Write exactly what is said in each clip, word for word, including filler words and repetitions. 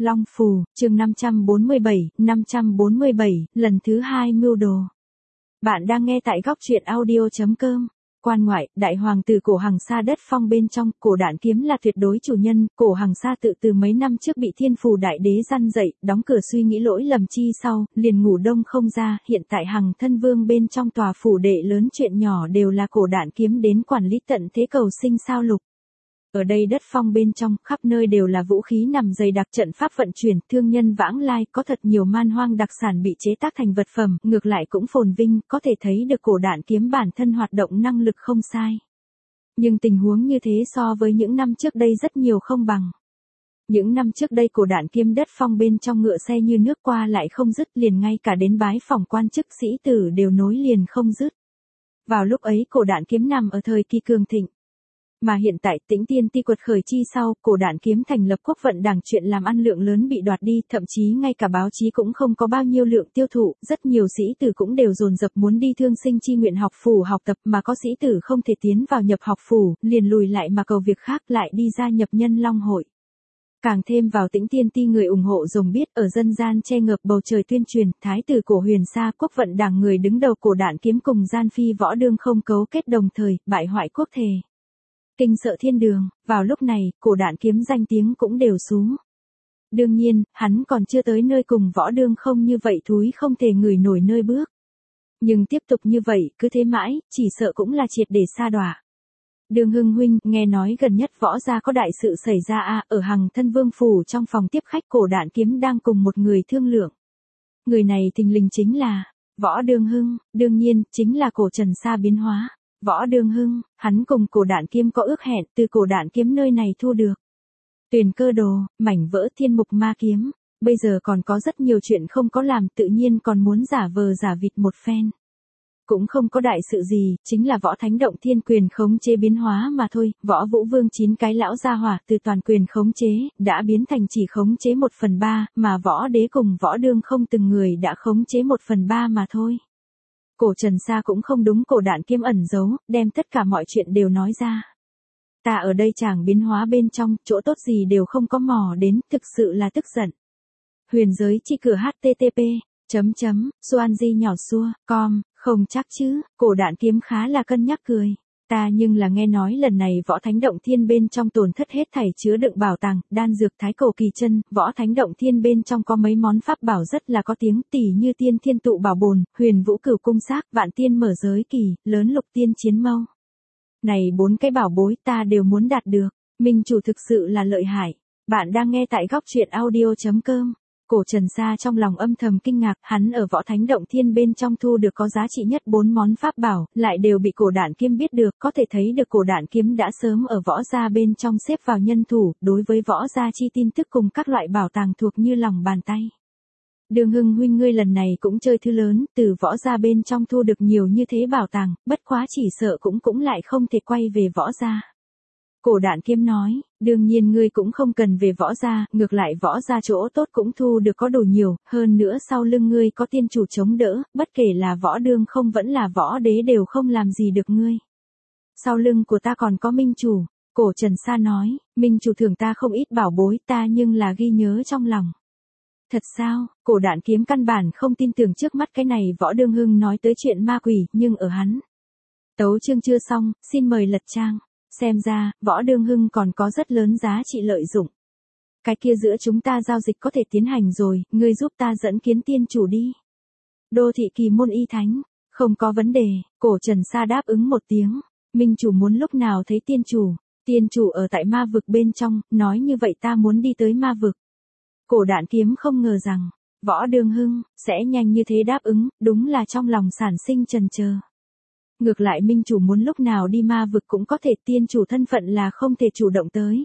Long Phù, chương năm trăm bốn mươi bảy, năm trăm bốn mươi bảy, lần thứ hai mưu đồ. Bạn đang nghe tại góc truyện audio chấm com. Quan ngoại, đại hoàng tử Cổ Hằng Sa đất phong bên trong, Cổ Đản Kiếm là tuyệt đối chủ nhân. Cổ Hằng Sa tự từ mấy năm trước bị Thiên Phù Đại Đế răn dậy, đóng cửa suy nghĩ lỗi lầm chi sau, liền ngủ đông không ra. Hiện tại Hằng Thân Vương bên trong tòa phủ đệ lớn chuyện nhỏ đều là Cổ Đản Kiếm đến quản lý tận thế cầu sinh sao lục. Ở đây đất phong bên trong, khắp nơi đều là vũ khí nằm dày đặc, trận pháp vận chuyển, thương nhân vãng lai, có thật nhiều man hoang đặc sản bị chế tác thành vật phẩm, ngược lại cũng phồn vinh, có thể thấy được Cổ Đản Kiếm bản thân hoạt động năng lực không sai. Nhưng tình huống như thế so với những năm trước đây rất nhiều không bằng. Những năm trước đây Cổ Đản Kiếm đất phong bên trong ngựa xe như nước qua lại không dứt, liền ngay cả đến bái phỏng quan chức sĩ tử đều nối liền không dứt. Vào lúc ấy Cổ Đản Kiếm nằm ở thời kỳ cường thịnh. Mà hiện tại Tĩnh Tiên Ti quật khởi chi sau, Cổ Đản Kiếm thành lập Quốc vận Đảng, chuyện làm ăn lượng lớn bị đoạt đi, thậm chí ngay cả báo chí cũng không có bao nhiêu lượng tiêu thụ, rất nhiều sĩ tử cũng đều dồn dập muốn đi thương sinh chi nguyện học phủ học tập, mà có sĩ tử không thể tiến vào nhập học phủ, liền lùi lại mà cầu việc khác, lại đi gia nhập Nhân Long hội. Càng thêm vào Tĩnh Tiên Ti người ủng hộ rồng biết, ở dân gian che ngợp bầu trời tuyên truyền, thái tử Cổ Huyền Sa Quốc vận Đảng người đứng đầu Cổ Đản Kiếm cùng gian phi võ đương không cấu kết đồng thời, bại hoại quốc thể. Kinh sợ thiên đường, vào lúc này, Cổ Đản Kiếm danh tiếng cũng đều xuống. Đương nhiên, hắn còn chưa tới nơi cùng võ đương không như vậy thúi không thể ngửi nổi nơi bước. Nhưng tiếp tục như vậy, cứ thế mãi, chỉ sợ cũng là triệt để sa đọa. Đường Hưng huynh, nghe nói gần nhất võ gia có đại sự xảy ra a, ở Hằng Thân Vương phủ trong phòng tiếp khách Cổ Đản Kiếm đang cùng một người thương lượng. Người này thình lình chính là Võ Đường Hưng, đương nhiên, chính là Cổ Trần Sa biến hóa. Võ Đường Hưng, hắn cùng Cổ Đản Kiếm có ước hẹn, từ Cổ Đản Kiếm nơi này thu được Tuyền Cơ Đồ, mảnh vỡ Thiên Mục Ma Kiếm, bây giờ còn có rất nhiều chuyện không có làm, tự nhiên còn muốn giả vờ giả vịt một phen. Cũng không có đại sự gì, chính là Võ Thánh Động Thiên quyền khống chế biến hóa mà thôi. Võ Vũ Vương chín cái lão gia hỏa từ toàn quyền khống chế, đã biến thành chỉ khống chế một phần ba, mà Võ Đế cùng Võ Đương không từng người đã khống chế một phần ba mà thôi. Cổ Trần Sa cũng không đúng Cổ Đản Kiếm ẩn giấu, đem tất cả mọi chuyện đều nói ra. Ta ở đây chàng biến hóa bên trong, chỗ tốt gì đều không có mò đến, thực sự là tức giận. Huyền giới chi cửa http chấm chấm Xuanji nhỏ xua com, không chắc chứ. Cổ Đản Kiếm khá là cân nhắc cười. Ta nhưng là nghe nói lần này Võ Thánh Động Thiên bên trong tổn thất hết thảy chứa đựng bảo tàng, đan dược thái cổ kỳ chân, Võ Thánh Động Thiên bên trong có mấy món pháp bảo rất là có tiếng, tỉ như Tiên Thiên Tụ Bảo Bồn, Huyền Vũ Cửu Cung Xác, Vạn Tiên Mở Giới Kỳ, Lớn Lục Tiên Chiến Mâu. Này bốn cái bảo bối ta đều muốn đạt được, minh chủ thực sự là lợi hại. Bạn đang nghe tại góc truyện audio chấm com. Cổ Trần Sa trong lòng âm thầm kinh ngạc, hắn ở Võ Thánh Động Thiên bên trong thu được có giá trị nhất bốn món pháp bảo, lại đều bị Cổ Đản Kiếm biết được, có thể thấy được Cổ Đản Kiếm đã sớm ở võ gia bên trong xếp vào nhân thủ, đối với võ gia chi tin tức cùng các loại bảo tàng thuộc như lòng bàn tay. Đường Hưng huynh ngươi lần này cũng chơi thứ lớn, từ võ gia bên trong thu được nhiều như thế bảo tàng, bất quá chỉ sợ cũng cũng lại không thể quay về võ gia. Cổ Đản Kiếm nói, đương nhiên ngươi cũng không cần về võ gia, ngược lại võ gia chỗ tốt cũng thu được có đủ nhiều, hơn nữa sau lưng ngươi có tiên chủ chống đỡ, bất kể là võ đương không vẫn là võ đế đều không làm gì được ngươi. Sau lưng của ta còn có minh chủ, Cổ Trần Sa nói, minh chủ thưởng ta không ít bảo bối, ta nhưng là ghi nhớ trong lòng. Thật sao? Cổ Đản Kiếm căn bản không tin tưởng trước mắt cái này Võ Đường Hưng nói tới chuyện ma quỷ, nhưng ở hắn. Tấu chương chưa xong, xin mời lật trang. Xem ra, Võ Đường Hưng còn có rất lớn giá trị lợi dụng. Cái kia giữa chúng ta giao dịch có thể tiến hành rồi, ngươi giúp ta dẫn kiến tiên chủ đi. Đô thị Kỳ Môn Y Thánh, không có vấn đề. Cổ Trần Sa đáp ứng một tiếng. Minh chủ muốn lúc nào thấy tiên chủ? Tiên chủ ở tại ma vực bên trong, nói như vậy ta muốn đi tới ma vực. Cổ Đản Kiếm không ngờ rằng, Võ Đường Hưng sẽ nhanh như thế đáp ứng, đúng là trong lòng sản sinh chần chờ. Ngược lại minh chủ muốn lúc nào đi ma vực cũng có thể, tiên chủ thân phận là không thể chủ động tới.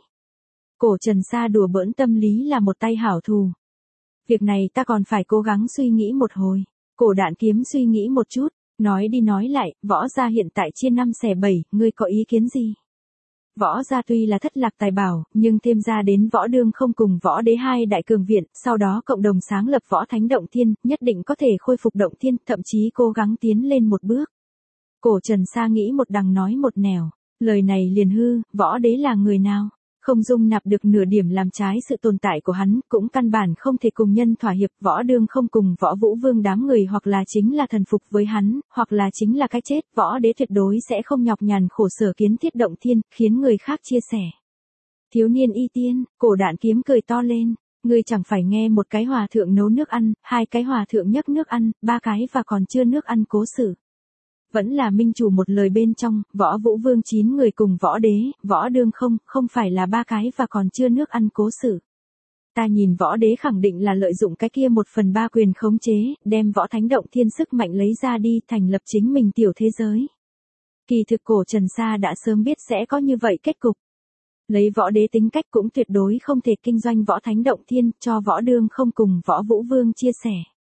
Cổ Trần Sa đùa bỡn tâm lý là một tay hảo thù. Việc này ta còn phải cố gắng suy nghĩ một hồi. Cổ Đản Kiếm suy nghĩ một chút, nói đi nói lại, võ gia hiện tại chia năm xẻ bảy, ngươi có ý kiến gì? Võ gia tuy là thất lạc tài bảo, nhưng thêm ra đến Võ Đương không cùng Võ Đế hai đại cường viện, sau đó cộng đồng sáng lập Võ Thánh Động Thiên, nhất định có thể khôi phục Động Thiên, thậm chí cố gắng tiến lên một bước. Cổ Trần Sa nghĩ một đằng nói một nẻo, lời này liền hư, Võ Đế là người nào? không dung nạp được nửa điểm làm trái sự tồn tại của hắn, cũng căn bản không thể cùng nhân thỏa hiệp. Võ Đương không cùng Võ Vũ Vương đám người hoặc là chính là thần phục với hắn, hoặc là chính là cái chết. Võ Đế tuyệt đối sẽ không nhọc nhằn khổ sở kiến thiết động thiên, khiến người khác chia sẻ. Thiếu niên y tiên, Cổ Đản Kiếm cười to lên. Ngươi chẳng phải nghe một cái hòa thượng nấu nước ăn, hai cái hòa thượng nhấc nước ăn, ba cái và còn chưa nước ăn cố sự. Vẫn là minh chủ một lời bên trong, Võ Vũ Vương chín người cùng Võ Đế, Võ Đương không, không phải là ba cái và còn chưa nước ăn cố sự. Ta nhìn Võ Đế khẳng định là lợi dụng cái kia một phần ba quyền khống chế, đem Võ Thánh Động Thiên sức mạnh lấy ra đi, thành lập chính mình tiểu thế giới. Kỳ thực Cổ Trần Sa đã sớm biết sẽ có như vậy kết cục. Lấy Võ Đế tính cách cũng tuyệt đối không thể kinh doanh Võ Thánh Động Thiên, cho Võ Đương không cùng Võ Vũ Vương chia sẻ.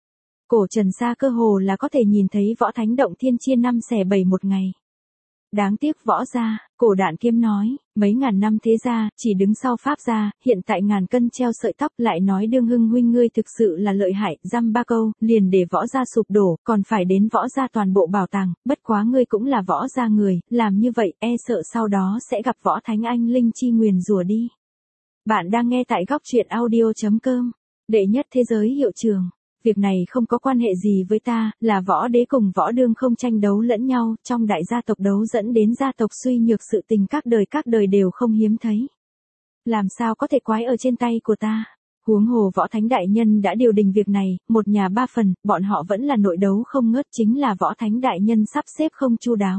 Cổ Trần Sa cơ hồ là có thể nhìn thấy Võ Thánh Động Thiên chia năm xẻ bảy một ngày. Đáng tiếc Võ gia, Cổ Đản Kiếm nói, mấy ngàn năm thế gia, chỉ đứng sau Pháp gia, hiện tại ngàn cân treo sợi tóc, lại nói Đương Hưng huynh ngươi thực sự là lợi hại, dăm ba câu, liền để Võ gia sụp đổ, còn phải đến Võ gia toàn bộ bảo tàng, bất quá ngươi cũng là Võ gia người, làm như vậy, e sợ sau đó sẽ gặp Võ Thánh Anh Linh chi nguyền rủa đi. Bạn đang nghe tại góc truyện audio chấm com, đệ nhất thế giới hiệu trường. Việc này không có quan hệ gì với ta, là Võ Đế cùng Võ Đương không tranh đấu lẫn nhau, trong đại gia tộc đấu dẫn đến gia tộc suy nhược, sự tình các đời các đời đều không hiếm thấy. Làm sao có thể quái ở trên tay của ta? Huống hồ Võ Thánh Đại Nhân đã điều đình việc này, một nhà ba phần, bọn họ vẫn là nội đấu không ngớt, chính là Võ Thánh Đại Nhân sắp xếp không chu đáo.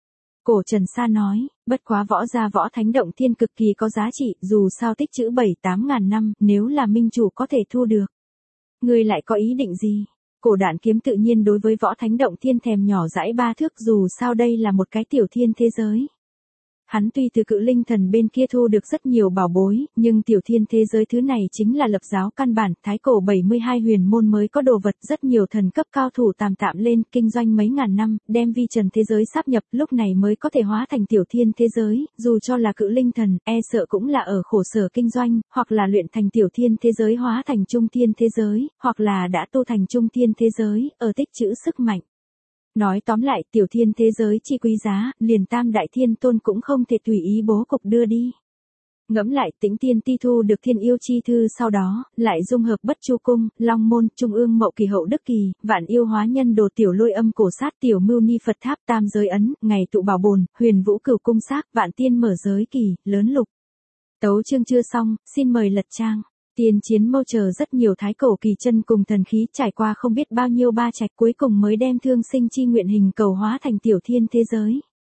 Cổ Trần Sa nói, bất quá Võ gia Võ Thánh Động Thiên cực kỳ có giá trị, dù sao tích trữ bảy tám ngàn năm, nếu là minh chủ có thể thu được. Ngươi lại có ý định gì? Cổ Đản Kiếm tự nhiên đối với Võ Thánh Động Thiên thèm nhỏ dãi ba thước, dù sao đây là một cái tiểu thiên thế giới. Hắn tuy từ Cự Linh Thần bên kia thu được rất nhiều bảo bối, nhưng tiểu thiên thế giới thứ này chính là lập giáo căn bản, thái cổ bảy mươi hai huyền môn mới có đồ vật, rất nhiều thần cấp cao thủ tàm tạm lên, kinh doanh mấy ngàn năm, đem vi trần thế giới sáp nhập, lúc này mới có thể hóa thành tiểu thiên thế giới, dù cho là Cự Linh Thần, e sợ cũng là ở khổ sở kinh doanh, hoặc là luyện thành tiểu thiên thế giới hóa thành trung thiên thế giới, hoặc là đã tu thành trung thiên thế giới, ở tích trữ sức mạnh. Nói tóm lại, tiểu thiên thế giới chi quý giá, liền tam đại thiên tôn cũng không thể tùy ý bố cục đưa đi. Ngẫm lại, Tĩnh Tiên Ti thu được thiên yêu chi thư sau đó, lại dung hợp Bất Chu Cung, Long Môn, Trung ương Mậu Kỳ Hậu Đức Kỳ, Vạn Yêu Hóa Nhân Đồ, Tiểu Lôi Âm Cổ Sát, Tiểu Mưu Ni Phật Tháp, Tam Giới Ấn, Ngày Tụ Bảo Bồn, Huyền Vũ Cửu Cung Xác, Vạn Tiên Mở Giới Kỳ, Lớn Lục. Tấu chương chưa xong, xin mời lật trang. Tiên chiến mâu chờ rất nhiều thái cổ kỳ chân cùng thần khí, trải qua không biết bao nhiêu ba trạch, cuối cùng mới đem thương sinh chi nguyện hình cầu hóa thành tiểu thiên thế giới.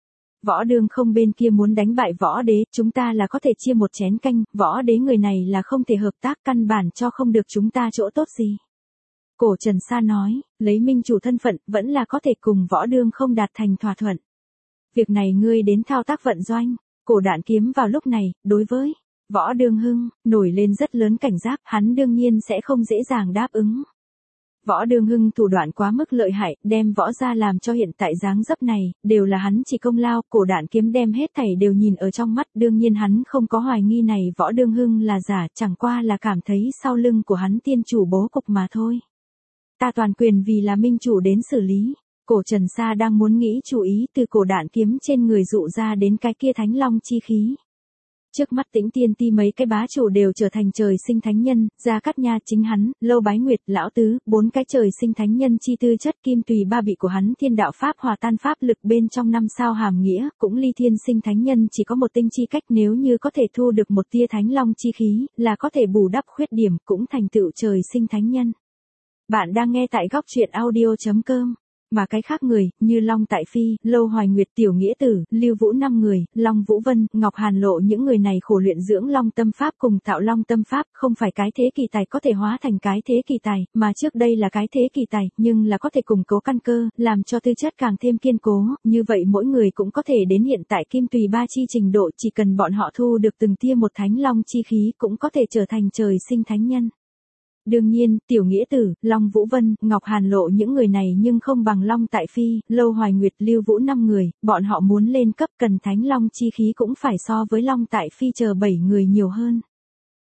Võ Đương không bên kia muốn đánh bại Võ Đế, chúng ta là có thể chia một chén canh, Võ Đế người này là không thể hợp tác, căn bản cho không được chúng ta chỗ tốt gì. Cổ Trần Sa nói, lấy minh chủ thân phận, vẫn là có thể cùng Võ Đương không đạt thành thỏa thuận. Việc này ngươi đến thao tác vận doanh. Cổ Đản Kiếm vào lúc này, đối với Võ Đương Hưng, nổi lên rất lớn cảnh giác, hắn đương nhiên sẽ không dễ dàng đáp ứng. Võ Đương Hưng thủ đoạn quá mức lợi hại, đem Võ gia làm cho hiện tại dáng dấp này, đều là hắn chỉ công lao, Cổ Đản Kiếm đem hết thảy đều nhìn ở trong mắt, đương nhiên hắn không có hoài nghi này Võ Đương Hưng là giả, chẳng qua là cảm thấy sau lưng của hắn tiên chủ bố cục mà thôi. Ta toàn quyền vì là minh chủ đến xử lý. Cổ Trần Sa đang muốn nghĩ chủ ý từ Cổ Đản Kiếm trên người dụ ra đến cái kia thánh long chi khí. Trước mắt Tĩnh Tiên Ti mấy cái bá chủ đều trở thành trời sinh thánh nhân, Gia Cát Nha chính hắn, Lâu Bái Nguyệt, Lão Tứ, bốn cái trời sinh thánh nhân chi tư chất kim tùy ba bị của hắn thiên đạo pháp hòa tan pháp lực bên trong năm sao hàm nghĩa, cũng ly thiên sinh thánh nhân chỉ có một tinh chi cách, nếu như có thể thu được một tia thánh long chi khí, là có thể bù đắp khuyết điểm, cũng thành tựu trời sinh thánh nhân. Bạn đang nghe tại góc truyện audio chấm com. Mà cái khác người, như Long Tại Phi, Lâu Hoài Nguyệt, Tiểu Nghĩa Tử, Lưu Vũ năm người, Long Vũ Vân, Ngọc Hàn Lộ, những người này khổ luyện dưỡng Long Tâm Pháp cùng tạo Long Tâm Pháp, không phải cái thế kỳ tài có thể hóa thành cái thế kỳ tài, mà trước đây là cái thế kỳ tài, nhưng là có thể củng cố căn cơ, làm cho tư chất càng thêm kiên cố, như vậy mỗi người cũng có thể đến hiện tại kim tùy ba chi trình độ, chỉ cần bọn họ thu được từng tia một thánh long chi khí, cũng có thể trở thành trời sinh thánh nhân. Đương nhiên, Tiểu Nghĩa Tử, Long Vũ Vân, Ngọc Hàn Lộ những người này nhưng không bằng Long Tại Phi, Lâu Hoài Nguyệt, Lưu Vũ năm người, bọn họ muốn lên cấp cần thánh long chi khí cũng phải so với Long Tại Phi chờ bảy người nhiều hơn.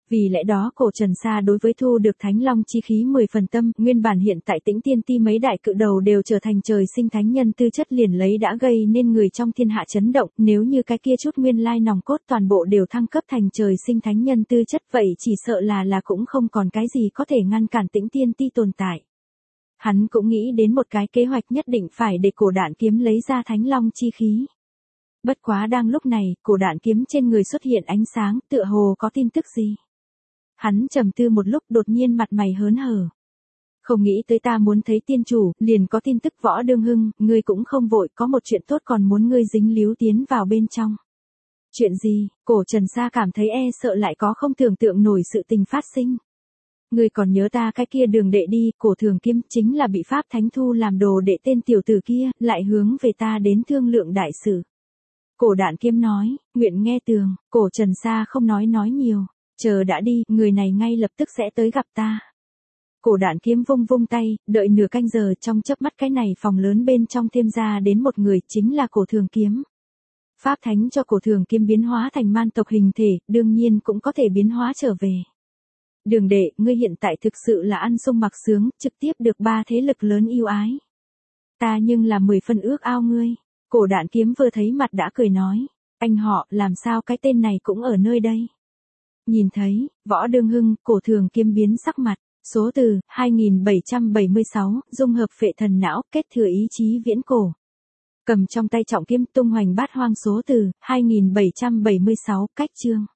Vì lẽ đó cổ Trần Sa đối với thu được Thánh Long chi khí mười phần tâm, nguyên bản hiện tại Tĩnh Tiên Ti mấy đại cự đầu đều trở thành trời sinh thánh nhân tư chất liền lấy đã gây nên người trong thiên hạ chấn động, nếu như cái kia chút nguyên lai nòng cốt toàn bộ đều thăng cấp thành trời sinh thánh nhân tư chất vậy chỉ sợ là là cũng không còn cái gì có thể ngăn cản Tĩnh Tiên Ti tồn tại. Hắn cũng nghĩ đến một cái kế hoạch nhất định phải để cổ Đạn Kiếm lấy ra Thánh Long chi khí. Bất quá đang lúc này, cổ Đạn Kiếm trên người xuất hiện ánh sáng, tựa hồ có tin tức gì. Hắn trầm tư một lúc đột nhiên mặt mày hớn hở. Không nghĩ tới ta muốn thấy tiên chủ, liền có tin tức Võ Đương Hưng, ngươi cũng không vội, có một chuyện tốt còn muốn ngươi dính líu tiến vào bên trong. Chuyện gì? Cổ Trần Sa cảm thấy e sợ lại có không tưởng tượng nổi sự tình phát sinh. Ngươi còn nhớ ta cái kia Đường đệ đi, Cổ Thường Kiếm chính là bị Pháp Thánh thu làm đồ đệ tên tiểu tử kia, lại hướng về ta đến thương lượng đại sự. Cổ Đạn Kiếm nói, nguyện nghe tường, Cổ Trần Sa không nói nói nhiều. Chờ đã đi, người này ngay lập tức sẽ tới gặp ta. Cổ Đạn Kiếm vung vung tay, đợi nửa canh giờ trong chớp mắt cái này phòng lớn bên trong thêm ra đến một người chính là Cổ Thường Kiếm. Pháp Thánh cho Cổ Thường Kiếm biến hóa thành man tộc hình thể, đương nhiên cũng có thể biến hóa trở về. Đường đệ, ngươi hiện tại thực sự là ăn sung mặc sướng, trực tiếp được ba thế lực lớn yêu ái. Ta nhưng là mười phân ước ao ngươi. Cổ Đạn Kiếm vừa thấy mặt đã cười nói, anh họ, làm sao cái tên này cũng ở nơi đây. Nhìn thấy, Võ Đương Hưng, Cổ Thường Kiếm biến sắc mặt, số từ, hai nghìn bảy trăm bảy mươi sáu, dung hợp phệ thần não, kết thừa ý chí viễn cổ. Cầm trong tay trọng kiếm tung hoành bát hoang số từ, hai nghìn bảy trăm bảy mươi sáu, cách chương.